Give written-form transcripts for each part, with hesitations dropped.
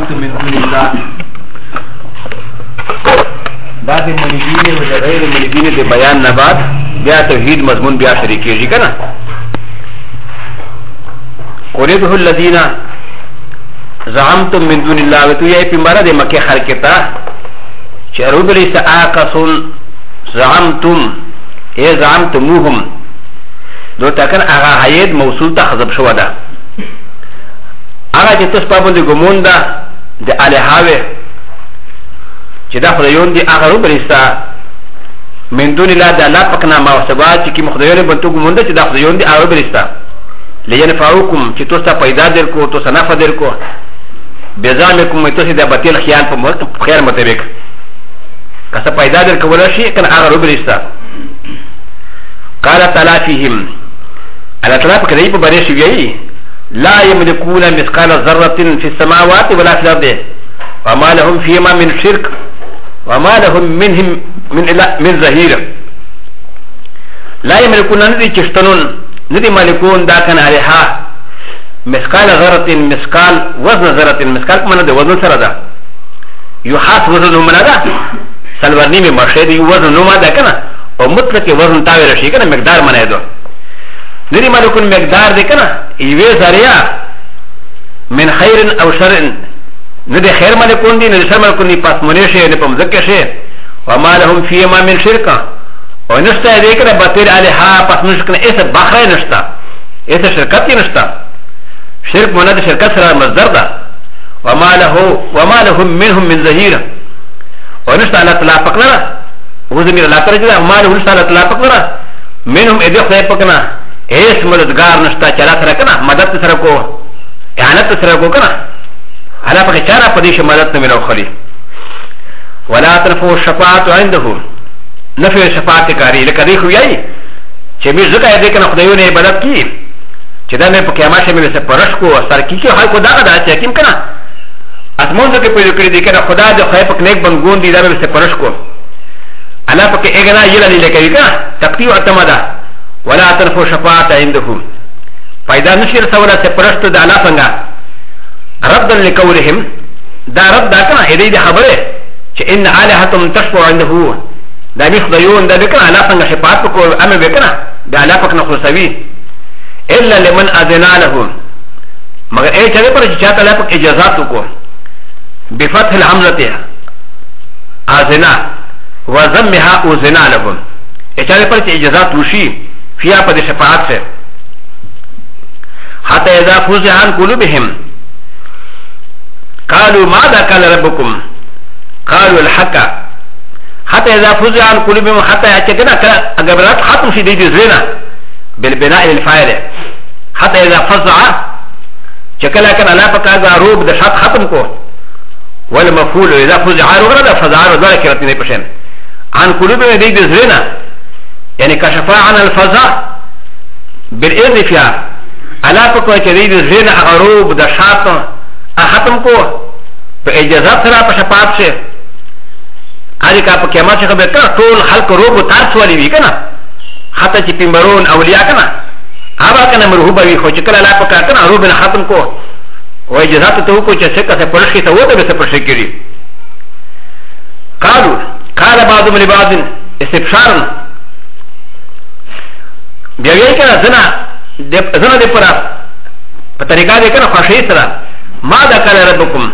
زعمتم من دون الله دا د منیبین و د غیر منیبین د بیان نه بعد بیا توحید مضمون بیا شریک کیږي کنه. قلبه الذين زعمتم من دون الله وتو یې پیغمبر د مکه خلق ته چې ربلی ساقصن زعمتم ای زعمتموهم دو تکن هغه حید موصول ته حذف شو ده هغه چې تاسو په باندې ګمون ده د الہاوه چې دا خدایون دي هغه ربلیستا من دون الله د الله پاک نامه او سبا چې کی مخدایونه بنتو ګمون ده چې دا خدایون دي هغه ربلیستا لینفعوکم چې تاسو ته پیدا درکو تاسو نفع درکو بزامکم تاسو د باطل خیال په خیر مطابق کسه پیدا درکول شي کنه هغه ربلیستا قال تعالی فیهم الله تعالی په دې په باره شي وی لا يملكون مثقال ذره في السماوات ولا في الارض وما لهم فيما من شرك وما لهم منهم من ظهير لا يملكون ندي چشتنون ندي مالكون دا كان عليها مثقال ذره مثقال وزن ذره مثقال من ده وزن سره ده يحاس وزن من ده سلورني من مرشد وزن ما ده كنا او مطلق وزن تاويل شي كنا مقدار من ده ندي مالكون مقدار ده كنا يوي زريا من خير او شر ندي خير مالكون دي ندي شر مالكون دي پاس منيشه ندي پمزكه شي وما لهم فيما من شركه ونشتا دي كنا باطل عليها پاس نشكنا ایسا باخره نشتا ایسا شرکتی نشتا شرک منا دي شرکت سرا مصدر ده وما لهم منهم من ظهير ونشتا الله تعالى پکنرا وزمير الله تعالى جدا وما لهم نشتا الله تعالى پکنرا منهم ادو خدای پکنا ایس مددگار نشتا چلا سرا کنا مدد سرا کو اعانت سرا کو کنا على پک چارا پدیش مدد نمینو خلی ولا تنفو الشفاعت عنده نفع شفاعت کاری لکه دی خویای چې می زکه دې کنه خدایونه عبادت کی چې دا مې په قیامت کې مې سپارښت کو سر کی کې خلکو دا دا چې حکیم کنه اسمون ته په کړی دي کنه خدا دې خای په نیک بنګون دي دا مې سپارښت کو الله پکې اګنا یلا دې لکه کنه تقتیو اتمدا ولا تنفو شفاعت عنده پیدا نشیر سوال سپارښت د الله څنګه رد لقولهم دا رد دا کنه دې خبره چې ان الہتم تشفع عنده دا بي خدایون دا بکنه علا پنگا شفاعت کو امر بکنه دا علا پکنه خلصوی الا لمن اذنا لهم مگر اے چاہے پر چاہتا علا پک اجازات کو بفتح الحمزة اذنا وزمها اذنا لهم اے چاہے پر اجازات وشی فيها پد شفاعت سے حتى اذا فزع عن قلوبهم قالوا ماذا قال ربكم قالوا الحق حتى اذا فزع عن قلوبهم حتى يعتقدنا اجبرات ختم في دي زينه بالبناء للفاعل حتى اذا فزع شكلها كان لا بقى روب ده شات ختم کو والمفعول اذا فزع غير ده فزع ذلك كرتني بشن عن قلوبهم دي زينه يعني كشف عن الفزع بالاذن فيها على بقى دي زينه روب ده شات ختم کو باجازات سره په شفاعت سے هذه كابا كما شكا بكرة طول خلق روبو تارس والي بي كنا حتى چي پیمبرون اولياء كنا هذا كنا مرهوبا بي خوش كلا لا پكا كنا روبنا ختم کو وإجازات توقو چه سكا سے پرشکی تاوتا بي سے پرشکی ری قال بعضهم لبعض استبشارا بیاوی كنا زنا دي پرا پترکا دي كنا خوشی سرا ماذا قال ربكم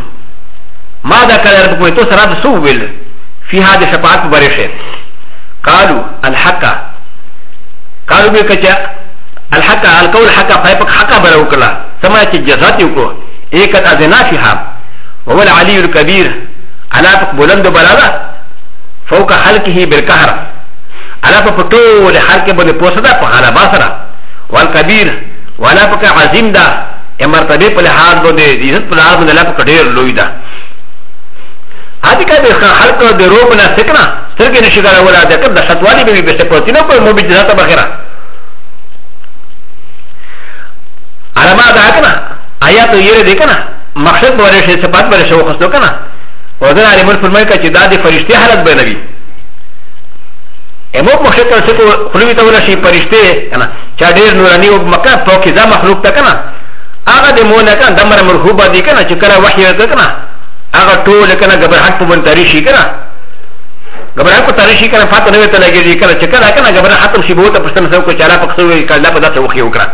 تو سراد سو بيل في هذه الشفاعات مبارشه قالوا الحق قالوا بكجا الحق القول حق فايبك حق بلوكلا سمعت الجزات يكو ايكت اذنا فيها وهو العلي الكبير على بلند بلالا فوق خلقه بالقهر على فتول خلقه بن بوسدا فحالا باسرا والكبير ولا بك عظيم دا مرتبه بلحاظ بن عزت بلحاظ بن لا بكدير لويدا هذه كده خلق دروبنا سكنا سرقة نشكرا ولا ذكر ده شطوالي بي بسپوتينو پر مو بجزاتا بخيرا على ما ده كنا آيات يره دي كنا مقصد بورشه صفات بورشه وخصو كنا وذن علي مر فرمای کا چې دا دي فرشتي حالت بنوي امو مقصد کر سکو خلوی ته ولا شي فرشتي کنا چا ډیر نوراني او مکه پوکیزه مخلوق ته کنا هغه د مونږه کنا دمر مرحوبه دي کنا چې کله وحي ورته کنا هغه ټول کنه غبرهټ په بن تاریخي کنه غبرهټ په تاریخي کنه فاته نو ته لګیږي کنه چې کله کنه غبرهټ ختم شي بوته پښتنه سو کو چاله پکسو وی کله په داسه وخی وکړه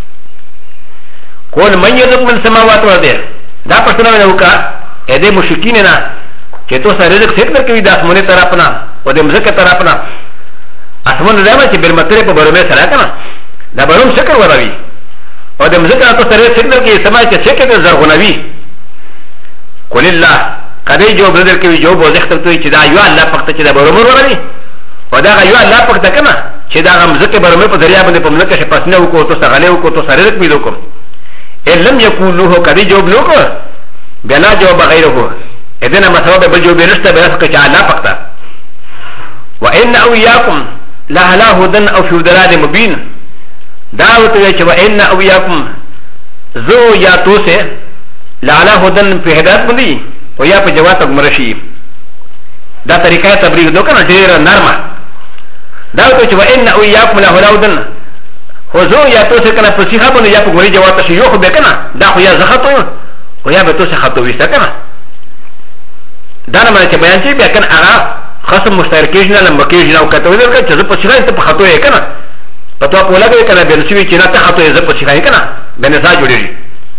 کول من یذق من سماوات و ده دا پښتنه نه وکړه اې دې مشکین نه چې تو سره رزق فکر کوي د اسمانه طرفنا او د مزکه طرفنا اسمان دې چې بالمتره په برومه سره کنه دا بروم شکر وراوي او د مزکه تو سره فکر کوي سما چې څه کې زرغونوي قل الله کدی جو بدر کوي جو بو ذکر کوي چې دا یو الله پخته چې دا برومه وراوي او دا یو الله پخته کنه چې دا مزکه برومه په دریا باندې په مزکه شه پسنه وکړو تو سره غلې وکړو تو سره رزق میلو کوم لم يكون له كدي جواب لوكو بلا جواب غيره اذن ما سبب بالجواب نشتا بلا كعلا فقط وان اوياكم لا لا هدن او في ضلال مبين دعوت يا وان اوياكم زو يا توسه لا لا هدن في هدايت مدي ويا في جواب مرشي دا طريقه تبرير دو كان ډیر نرمه دعوت يا وان اوياكم لا هدن وزو یا تو سے کنا پسیخا بنو یا پگوری جواب تشی یو خو بکنا دا خو یا زخطو و یا بتو سے خطو ویستا کنا دانا مانا چه بیان چه بیا کن آغا خصم مشترکیجنا لمبکیجنا و کتوی در کن چه زو پسیخا انتا پا خطو ہے کنا پتوا پولا گوی کنا بینسوی چینا تا خطو ہے زو پسیخا ہے کنا بینسا جوڑی جی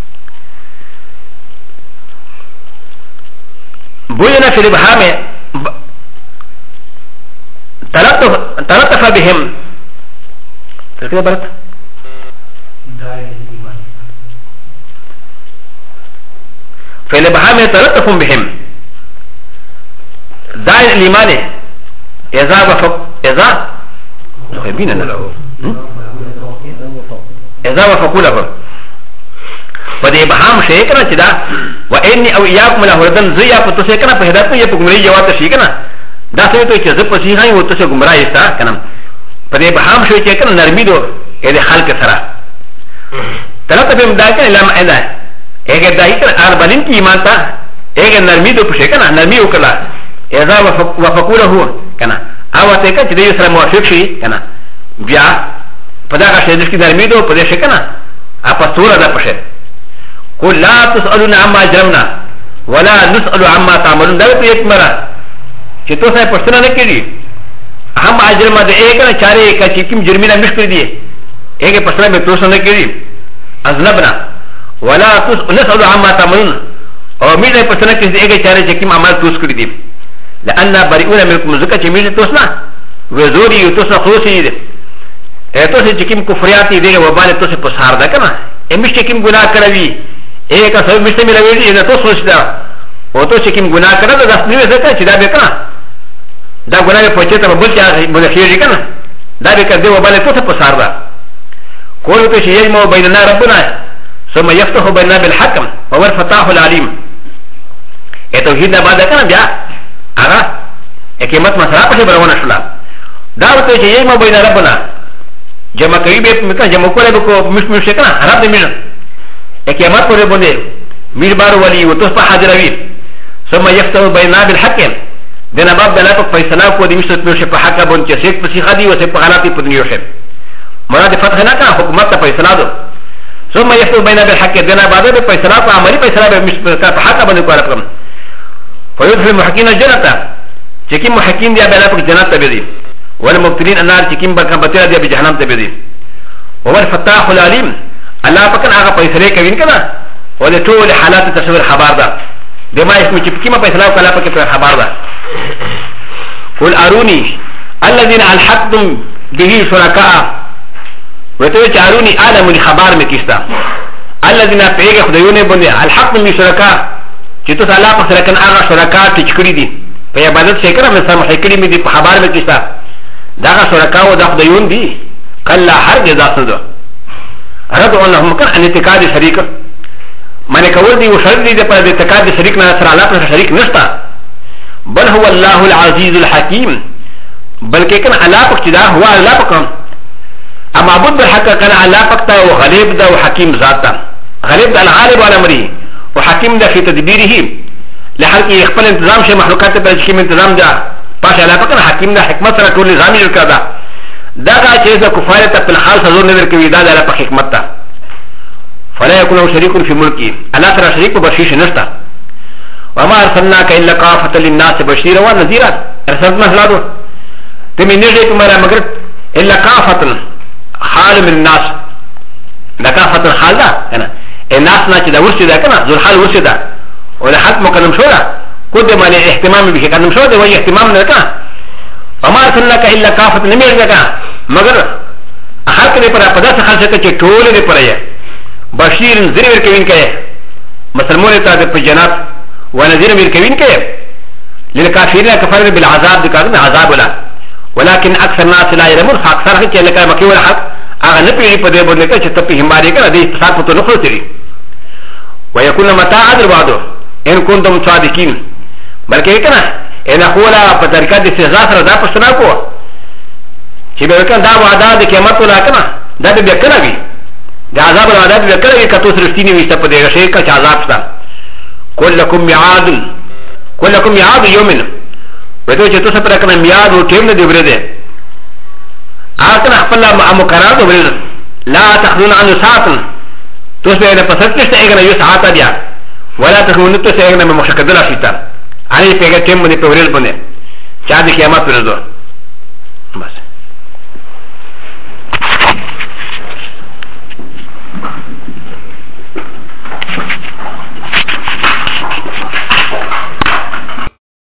بوینا فی البحام تلطف بهم تلقى برات فالبهام يتلطف بهم دائر الإيمان إذا نخيبين له إذا وفقوا له فدي بهام شيكنا كده وإني أو إياكم له ردن زيا فتسيكنا فهداتنا يبقمري جوات شيكنا دا سيتو كذب وسيحاي وتسي قمرا يستا كنا فدي بهام شيكنا نرميدو إذا خلق سرا تلطف بهم داكنا لما إذا اگر دایکن اربلین کی ایمان تا اگر نرمی دو پشه کنا نرمی وکلا اذا وفقوله کنا آواته که چه دیو سر موافق شی کنا بیا پدا که شدش کی نرمی دو پده شه کنا اپا سورا دا پشه قل لا تسألون عما جرمنا ولا نسأل عما تعملون داو تو یک مرا چه تو سای پشتنا نکری هم اجرما دا ایکنا چاره ایکا چه کم جرمینا مشکر دیه ایک پشتنا بے توسا نکری ازنبنا ولا نسأل عما تعملون او ميزه پسنه کې دغه چاره چې کوم عمل توس کړی دي لأن بريئون منكم زکه چې ميزه توس نه وزوري یو توس خصوصي دي اته چې کوم کفریات دي وباله توس په سار ده کنه امیش چې کوم ګناه کړی اې کا سب مشته ملوي دي توس وسدا او تو چې کوم ګناه کړی دا نه زکه چې دا به کنه دا ګناه په چته بل چې بل خيري کنه دا به کړي وباله توس په سار ده کوو ته چې یې مو بیننا ربنا ثم يفتح بيننا بالحكم وهو الفتاح العليم توحيد بعد كان بيا اغا اكيمت مسرا پشه برونه شلا دعوت چې یې ما بین ربنا جمع کوي به مکه جمع کوله کو مش کنه رب دې مين اكيمت پر باندې میر بار ولي او تو په حاضروي ثم يفتح بيننا بالحكم دنا باب بلا په فیصله کو دې مشت په حق باندې چې څه په سیخه دي او څه په غلطي په دنیا شه مراد فتح نه کا حکومت ته فیصله دو ثم يفتح بيننا بالحق دنا بعد فیصله په عملي فیصله به په حق باندې کوله فيدخل المحكمين الجنة چکیم محکیم دیا بلا پک جنت تبدی والمبتلین النار چکیم بکم بطیرہ دیا بجہنم تبدی وهو الفتاح العلیم اللہ پکن آغا پیسرے کوین کنا ولی طول حالات تصویر خبار دا بما اسمی چپکیم پیسرہ کلا پک خبار دا قل ارونی الذین الحقتم به شرکاء ویتوی چه ارونی آلمونی خبار میں کستا الذین پیغ خدایونے بندی الحقتم به شرکاء چې تو الله په سره کنه هغه شرکا ټچکړي دي په عبادت شي کنه مثلا محکړي مې دي په خبر مې کیسه دا شرکا او د خدایون دي کله هر جزا سره رد انهم کن ان اعتقاد شریک معنی کول دي او شرط دي په اعتقاد شریک نه سره الله په شریک نشتا بل هو الله العزيز الحكيم بلکې کنه الله په چې دا هو الله په کوم اما عبد بالحق کنه الله پکتا او غالب دا او حکیم ذات غالب دا الغالب على امره وحكيم ده في تدبيره لحركه يخبر انتظام شيء مخلوقات بلجكيم انتظام ده پاش علا پکن حكيم ده حكمت سره ټول نظام جوړ کړه دا کا چې د کفاره ته په حال حضور نظر کوي دا د حکمت ته فلا يكون شريك في ملكه الله سره شریک په بخشش نشته وما ارسلناك الا كافه للناس بشيرا ونذيرا ارسلنا هلادو تمي نجي كمرا مگر الا كافه حال من الناس دا كافه حال دا انا الناس ناچ دا ورسي دا كنا ذو الحال ورسي دا ولا حق مكنم شو دا كود مالي اهتمام به كنم شو دا وهي اهتمام نكا وما ارسلناك الا كافه نمير دا مگر حق دے پر پداس خالص کے ٹول دے پر ہے بشیر زیر کوین کے مسلمون تا دے جنات ونذير من كوين كيف للكافرين كفر بالعذاب ذكرنا عذاب ولا ولكن اكثر الناس لا يعلمون اكثر حكي لك مكي ولا حق اغا نبي بده بده كتبي همباري كده دي تصاحب نخرتري ويكون متاع بعضه ان كنتم صادقين بلکہ کنا ان اقولا بطريقه دي سزا سره دا پښتنه کو چې به کنا دا وعده د قیامت ولا کنا دا به کنا وي دا عذاب وعده به کنا وي کته سرشتيني وي ته په دې شي کا عذاب شته كلكم ميعاد يوم وتو چې تاسو پر کنه میعاد او ټیم نه دی ورده اته خپل مقرر دی ورده لا تخذون عن ساعه تاسو نه پسند نشته اګنه یو ساعت دی ولا تخذون تاسو اګنه مشکل شته اني پیګه ټیم باندې په ورل باندې چا د قیامت ورده